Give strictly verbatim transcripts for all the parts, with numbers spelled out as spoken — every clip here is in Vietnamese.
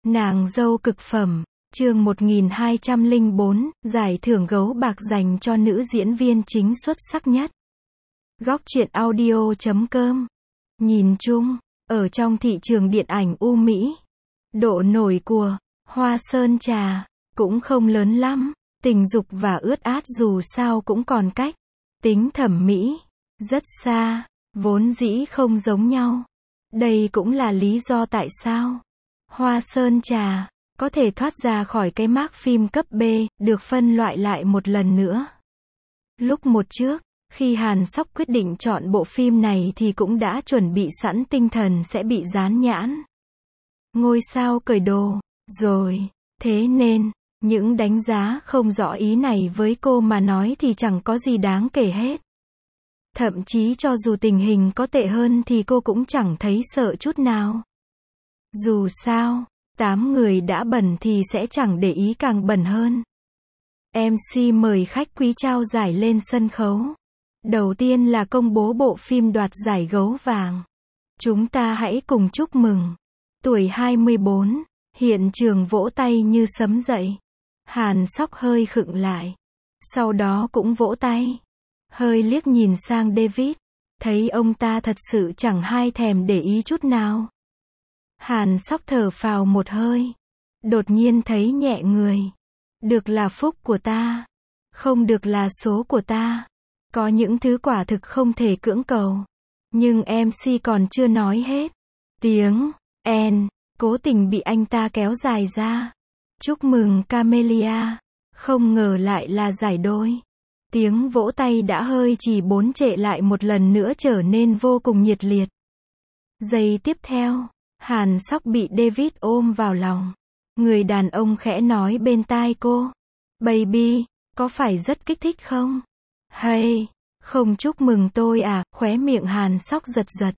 Nàng dâu cực phẩm, chương một nghìn hai trăm lẻ bốn, giải thưởng gấu bạc dành cho nữ diễn viên chính xuất sắc nhất. Góc truyện audio chấm com. Nhìn chung, ở trong thị trường điện ảnh U Mỹ, độ nổi của Hoa Sơn Trà cũng không lớn lắm, tình dục và ướt át dù sao cũng còn cách tính thẩm mỹ rất xa, vốn dĩ không giống nhau. Đây cũng là lý do tại sao Hoa Sơn Trà có thể thoát ra khỏi cái mác phim cấp B, được phân loại lại một lần nữa. Lúc một trước, khi Hàn Sóc quyết định chọn bộ phim này thì cũng đã chuẩn bị sẵn tinh thần sẽ bị dán nhãn ngôi sao cởi đồ rồi, thế nên những đánh giá không rõ ý này với cô mà nói thì chẳng có gì đáng kể hết. Thậm chí cho dù tình hình có tệ hơn thì cô cũng chẳng thấy sợ chút nào. Dù sao, tám người đã bẩn thì sẽ chẳng để ý càng bẩn hơn. em xê mời khách quý trao giải lên sân khấu. Đầu tiên là công bố bộ phim đoạt giải gấu vàng. Chúng ta hãy cùng chúc mừng. Tuổi hai mươi bốn, hiện trường vỗ tay như sấm dậy. Hàn Sóc hơi khựng lại. Sau đó cũng vỗ tay. Hơi liếc nhìn sang David. Thấy ông ta thật sự chẳng hai thèm để ý chút nào. Hàn Sóc thở phào một hơi. Đột nhiên thấy nhẹ người. Được là phúc của ta. Không được là số của ta. Có những thứ quả thực không thể cưỡng cầu. Nhưng em xê còn chưa nói hết. Tiếng N cố tình bị anh ta kéo dài ra. Chúc mừng Camelia. Không ngờ lại là giải đôi. Tiếng vỗ tay đã hơi chỉ bốn trệ lại một lần nữa trở nên vô cùng nhiệt liệt. Giây tiếp theo, Hàn Sóc bị David ôm vào lòng. Người đàn ông khẽ nói bên tai cô. Baby, có phải rất kích thích không? Hay, không chúc mừng tôi à? Khóe miệng Hàn Sóc giật giật.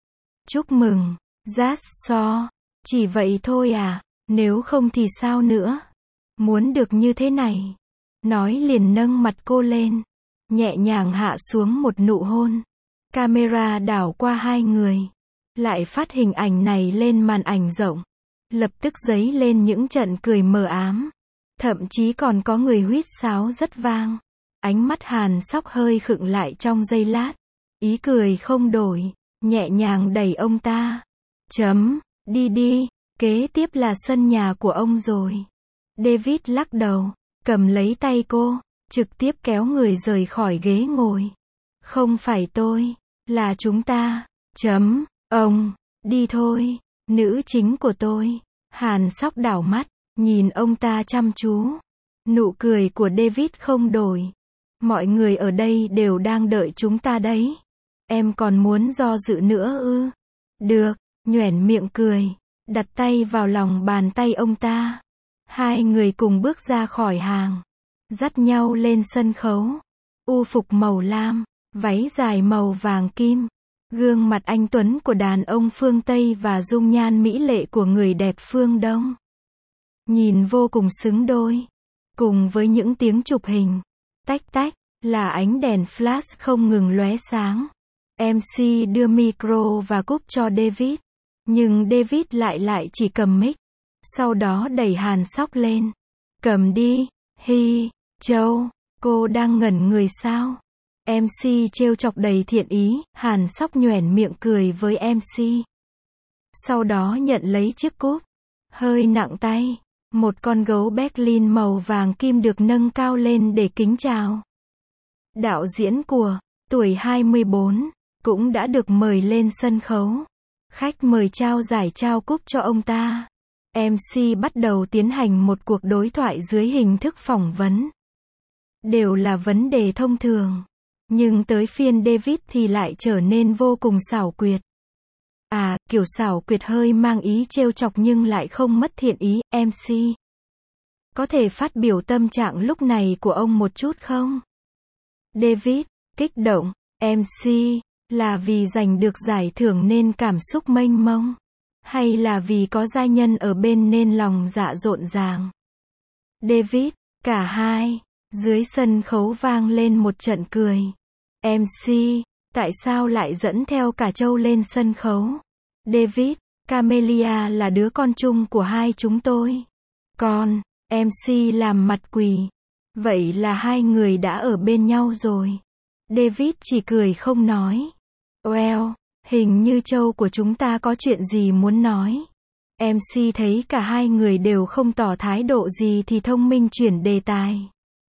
Chúc mừng, just so. Chỉ vậy thôi à? Nếu không thì sao nữa? Muốn được như thế này. Nói liền nâng mặt cô lên. Nhẹ nhàng hạ xuống một nụ hôn. Camera đảo qua hai người. Lại phát hình ảnh này lên màn ảnh rộng. Lập tức dấy lên những trận cười mờ ám. Thậm chí còn có người huýt sáo rất vang. Ánh mắt Hàn Sóc hơi khựng lại trong giây lát. Ý cười không đổi. Nhẹ nhàng đẩy ông ta. Chấm, đi đi. Kế tiếp là sân nhà của ông rồi. David lắc đầu. Cầm lấy tay cô. Trực tiếp kéo người rời khỏi ghế ngồi. Không phải tôi. Là chúng ta. Chấm, ông. Đi thôi. Nữ chính của tôi. Hàn Sóc đảo mắt. Nhìn ông ta chăm chú. Nụ cười của David không đổi. Mọi người ở đây đều đang đợi chúng ta đấy. Em còn muốn do dự nữa ư? Được, nhoẻn miệng cười. Đặt tay vào lòng bàn tay ông ta. Hai người cùng bước ra khỏi hàng. Dắt nhau lên sân khấu. U phục màu lam, váy dài màu vàng kim. Gương mặt anh tuấn của đàn ông phương Tây và dung nhan mỹ lệ của người đẹp phương Đông. Nhìn vô cùng xứng đôi. Cùng với những tiếng chụp hình. Tách tách, là ánh đèn flash không ngừng lóe sáng. em xê đưa micro và cúp cho David. Nhưng David lại lại chỉ cầm mic. Sau đó đẩy Hàn Sóc lên. Cầm đi, hi, Châu, cô đang ngẩn người sao? em xê trêu chọc đầy thiện ý, Hàn Sóc nhoẻn miệng cười với em xê. Sau đó nhận lấy chiếc cúp. Hơi nặng tay. Một con gấu Berlin màu vàng kim được nâng cao lên để kính chào. Đạo diễn của Tuổi hai mươi bốn cũng đã được mời lên sân khấu. Khách mời trao giải trao cúp cho ông ta. em xê bắt đầu tiến hành một cuộc đối thoại dưới hình thức phỏng vấn. Đều là vấn đề thông thường. Nhưng tới phiên David thì lại trở nên vô cùng xảo quyệt. À, kiểu xảo quyệt hơi mang ý trêu chọc nhưng lại không mất thiện ý. em xê có thể phát biểu tâm trạng lúc này của ông một chút không? David, kích động. em xê, là vì giành được giải thưởng nên cảm xúc mênh mông? Hay là vì có gia nhân ở bên nên lòng dạ rộn ràng? David, cả hai. Dưới sân khấu vang lên một trận cười. em xê, tại sao lại dẫn theo cả Châu lên sân khấu? David, Camelia là đứa con chung của hai chúng tôi. Còn, em xê làm mặt quỳ. Vậy là hai người đã ở bên nhau rồi. David chỉ cười không nói. Well, hình như Châu của chúng ta có chuyện gì muốn nói. em xê thấy cả hai người đều không tỏ thái độ gì thì thông minh chuyển đề tài.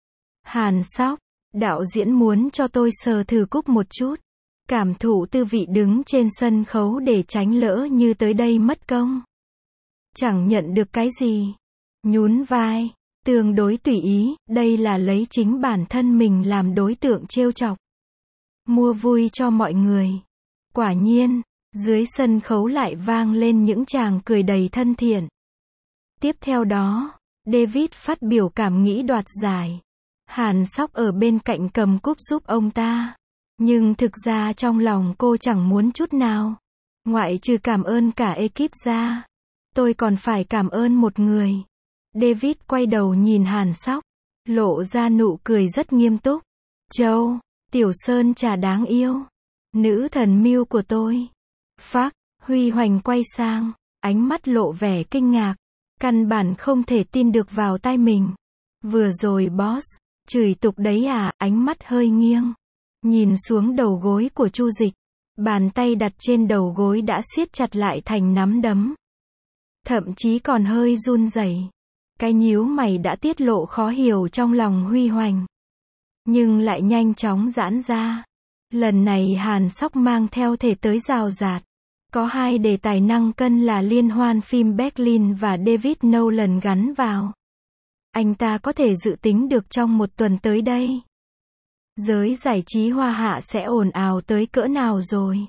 Hàn Sóc, đạo diễn muốn cho tôi sờ thử cúc một chút. Cảm thụ tư vị đứng trên sân khấu để tránh lỡ như tới đây mất công. Chẳng nhận được cái gì. Nhún vai, tương đối tùy ý, đây là lấy chính bản thân mình làm đối tượng trêu chọc. Mua vui cho mọi người. Quả nhiên, dưới sân khấu lại vang lên những tràng cười đầy thân thiện. Tiếp theo đó, David phát biểu cảm nghĩ đoạt giải. Hàn Sóc ở bên cạnh cầm cúp giúp ông ta. Nhưng thực ra trong lòng cô chẳng muốn chút nào. Ngoại trừ cảm ơn cả ekip ra. Tôi còn phải cảm ơn một người. David quay đầu nhìn Hàn Sóc. Lộ ra nụ cười rất nghiêm túc. Châu, Tiểu Sơn trà đáng yêu. Nữ thần mưu của tôi. Phác, Huy Hoành quay sang. Ánh mắt lộ vẻ kinh ngạc. Căn bản không thể tin được vào tai mình. Vừa rồi boss, chửi tục đấy à, ánh mắt hơi nghiêng. Nhìn xuống đầu gối của Chu Dịch. Bàn tay đặt trên đầu gối đã siết chặt lại thành nắm đấm. Thậm chí còn hơi run rẩy. Cái nhíu mày đã tiết lộ khó hiểu trong lòng Huy Hoành. Nhưng lại nhanh chóng giãn ra. Lần này Hàn Sóc mang theo thể tới rào rạt. Có hai đề tài năng cân là liên hoan phim Berlin và David Nolan gắn vào. Anh ta có thể dự tính được trong một tuần tới đây. Giới giải trí hoa hạ sẽ ồn ào tới cỡ nào rồi.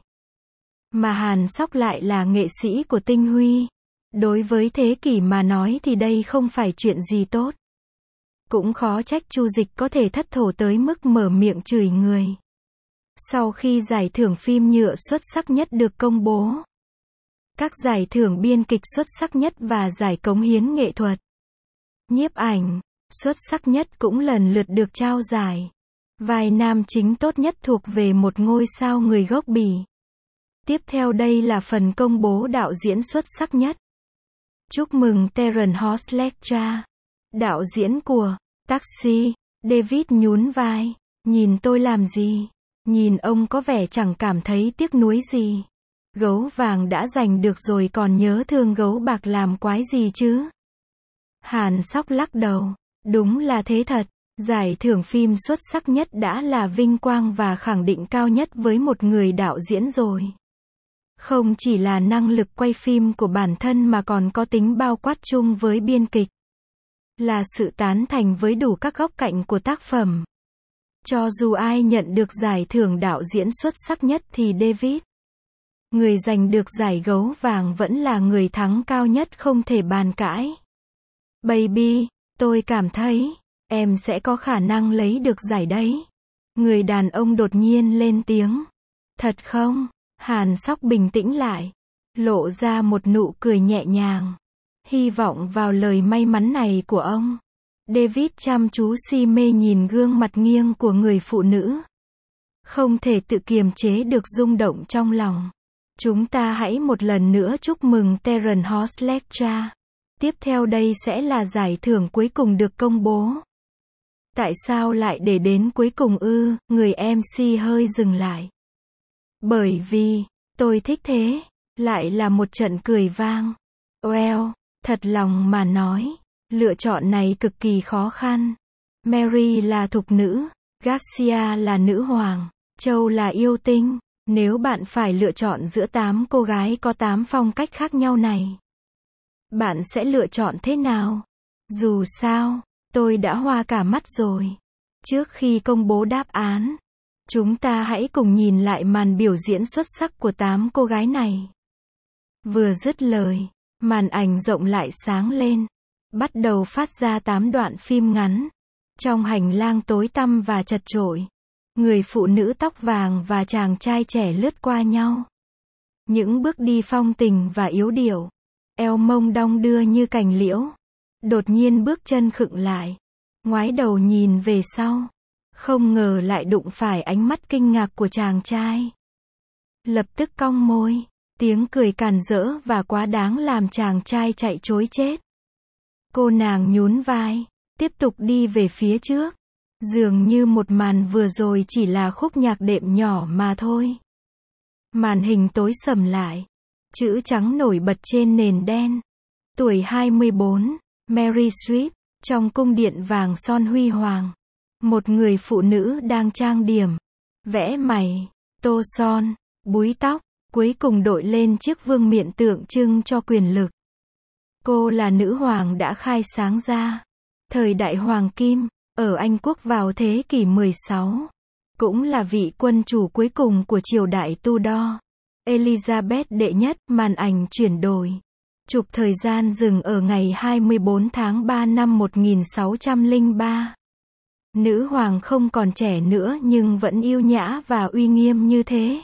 Mà Hàn Sóc lại là nghệ sĩ của tinh huy. Đối với thế kỷ mà nói thì đây không phải chuyện gì tốt. Cũng khó trách Chu Dịch có thể thất thổ tới mức mở miệng chửi người. Sau khi giải thưởng phim nhựa xuất sắc nhất được công bố, các giải thưởng biên kịch xuất sắc nhất và giải cống hiến nghệ thuật, nhiếp ảnh xuất sắc nhất cũng lần lượt được trao giải. Vai nam chính tốt nhất thuộc về một ngôi sao người gốc Bỉ. Tiếp theo đây là phần công bố đạo diễn xuất sắc nhất. Chúc mừng Terence Hostelka, đạo diễn của Taxi. David nhún vai. Nhìn tôi làm gì? Nhìn ông có vẻ chẳng cảm thấy tiếc nuối gì. Gấu vàng đã giành được rồi còn nhớ thương gấu bạc làm quái gì chứ? Hàn Sóc lắc đầu. Đúng là thế thật. Giải thưởng phim xuất sắc nhất đã là vinh quang và khẳng định cao nhất với một người đạo diễn rồi. Không chỉ là năng lực quay phim của bản thân mà còn có tính bao quát chung với biên kịch. Là sự tán thành với đủ các góc cạnh của tác phẩm. Cho dù ai nhận được giải thưởng đạo diễn xuất sắc nhất thì David, người giành được giải gấu vàng, vẫn là người thắng cao nhất không thể bàn cãi. Baby, tôi cảm thấy, em sẽ có khả năng lấy được giải đấy. Người đàn ông đột nhiên lên tiếng. Thật không? Hàn Sóc bình tĩnh lại. Lộ ra một nụ cười nhẹ nhàng. Hy vọng vào lời may mắn này của ông. David chăm chú si mê nhìn gương mặt nghiêng của người phụ nữ. Không thể tự kiềm chế được rung động trong lòng. Chúng ta hãy một lần nữa chúc mừng Terence Hostelka. Tiếp theo đây sẽ là giải thưởng cuối cùng được công bố. Tại sao lại để đến cuối cùng ư? Người em xê hơi dừng lại. Bởi vì, tôi thích thế. Lại là một trận cười vang. Well, thật lòng mà nói, lựa chọn này cực kỳ khó khăn. Mary là thục nữ, Garcia là nữ hoàng, Châu là yêu tinh. Nếu bạn phải lựa chọn giữa tám cô gái có tám phong cách khác nhau này, bạn sẽ lựa chọn thế nào? Dù sao, tôi đã hoa cả mắt rồi. Trước khi công bố đáp án, chúng ta hãy cùng nhìn lại màn biểu diễn xuất sắc của tám cô gái này. Vừa dứt lời, màn ảnh rộng lại sáng lên. Bắt đầu phát ra tám đoạn phim ngắn. Trong hành lang tối tăm và chật chội, người phụ nữ tóc vàng và chàng trai trẻ lướt qua nhau. Những bước đi phong tình và yếu điệu. Eo mông đong đưa như cành liễu. Đột nhiên bước chân khựng lại. Ngoái đầu nhìn về sau. Không ngờ lại đụng phải ánh mắt kinh ngạc của chàng trai. Lập tức cong môi. Tiếng cười càn rỡ và quá đáng làm chàng trai chạy trối chết. Cô nàng nhún vai, tiếp tục đi về phía trước. Dường như một màn vừa rồi chỉ là khúc nhạc đệm nhỏ mà thôi. Màn hình tối sầm lại. Chữ trắng nổi bật trên nền đen. Tuổi hai mươi bốn, Mary Streep, trong cung điện vàng son huy hoàng. Một người phụ nữ đang trang điểm, vẽ mày, tô son, búi tóc, cuối cùng đội lên chiếc vương miện tượng trưng cho quyền lực. Cô là nữ hoàng đã khai sáng ra thời đại hoàng kim ở Anh quốc vào thế kỷ mười sáu, cũng là vị quân chủ cuối cùng của triều đại Tudor. Elizabeth đệ nhất. Màn ảnh chuyển đổi. Chụp thời gian dừng ở ngày hai mươi bốn tháng ba năm một nghìn sáu trăm lẻ ba. Nữ hoàng không còn trẻ nữa nhưng vẫn yêu nhã và uy nghiêm như thế.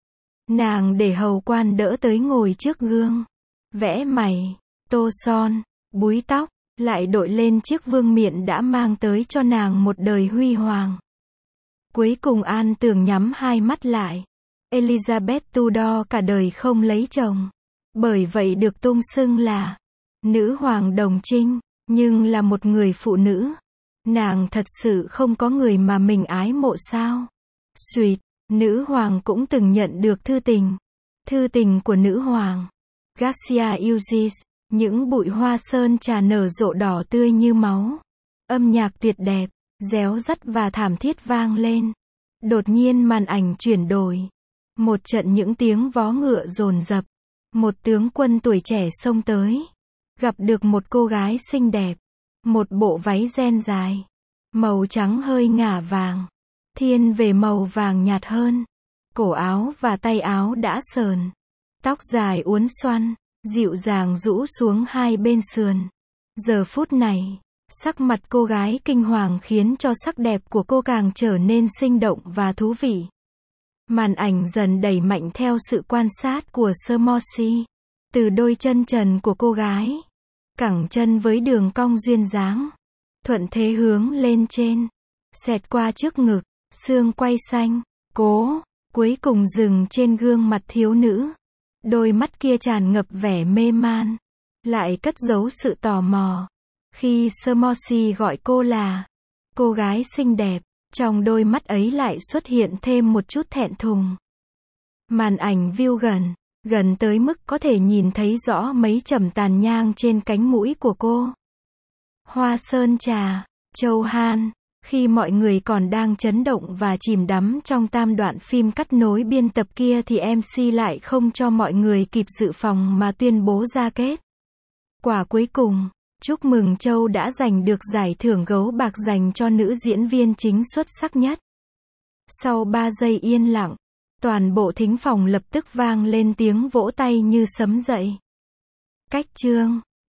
Nàng để hầu quan đỡ tới ngồi trước gương, vẽ mày, tô son, búi tóc, lại đội lên chiếc vương miện đã mang tới cho nàng một đời huy hoàng. Cuối cùng An Tường nhắm hai mắt lại. Elizabeth Tudor cả đời không lấy chồng, bởi vậy được tung xưng là nữ hoàng đồng trinh, nhưng là một người phụ nữ. Nàng thật sự không có người mà mình ái mộ sao? Sweet, nữ hoàng cũng từng nhận được thư tình. Thư tình của nữ hoàng Garcia Uzis, những bụi hoa sơn trà nở rộ đỏ tươi như máu. Âm nhạc tuyệt đẹp, réo rắt và thảm thiết vang lên. Đột nhiên màn ảnh chuyển đổi. Một trận những tiếng vó ngựa dồn dập. Một tướng quân tuổi trẻ xông tới. Gặp được một cô gái xinh đẹp. Một bộ váy ren dài. Màu trắng hơi ngả vàng. Thiên về màu vàng nhạt hơn. Cổ áo và tay áo đã sờn. Tóc dài uốn xoăn, dịu dàng rũ xuống hai bên sườn. Giờ phút này, sắc mặt cô gái kinh hoàng khiến cho sắc đẹp của cô càng trở nên sinh động và thú vị. Màn ảnh dần đẩy mạnh theo sự quan sát của Sir Morsi. Từ đôi chân trần của cô gái, cẳng chân với đường cong duyên dáng, thuận thế hướng lên trên, xẹt qua trước ngực, xương quai xanh, cố, cuối cùng dừng trên gương mặt thiếu nữ. Đôi mắt kia tràn ngập vẻ mê man, lại cất giấu sự tò mò. Khi Sir Morsi gọi cô là cô gái xinh đẹp, trong đôi mắt ấy lại xuất hiện thêm một chút thẹn thùng. Màn ảnh view gần, gần tới mức có thể nhìn thấy rõ mấy chẩm tàn nhang trên cánh mũi của cô. Hoa sơn trà, Châu Han. Khi mọi người còn đang chấn động và chìm đắm trong tam đoạn phim cắt nối biên tập kia thì em xê lại không cho mọi người kịp dự phòng mà tuyên bố ra kết quả cuối cùng. Chúc mừng Châu đã giành được giải thưởng gấu bạc dành cho nữ diễn viên chính xuất sắc nhất. Sau ba giây yên lặng, toàn bộ thính phòng lập tức vang lên tiếng vỗ tay như sấm dậy. Cách chương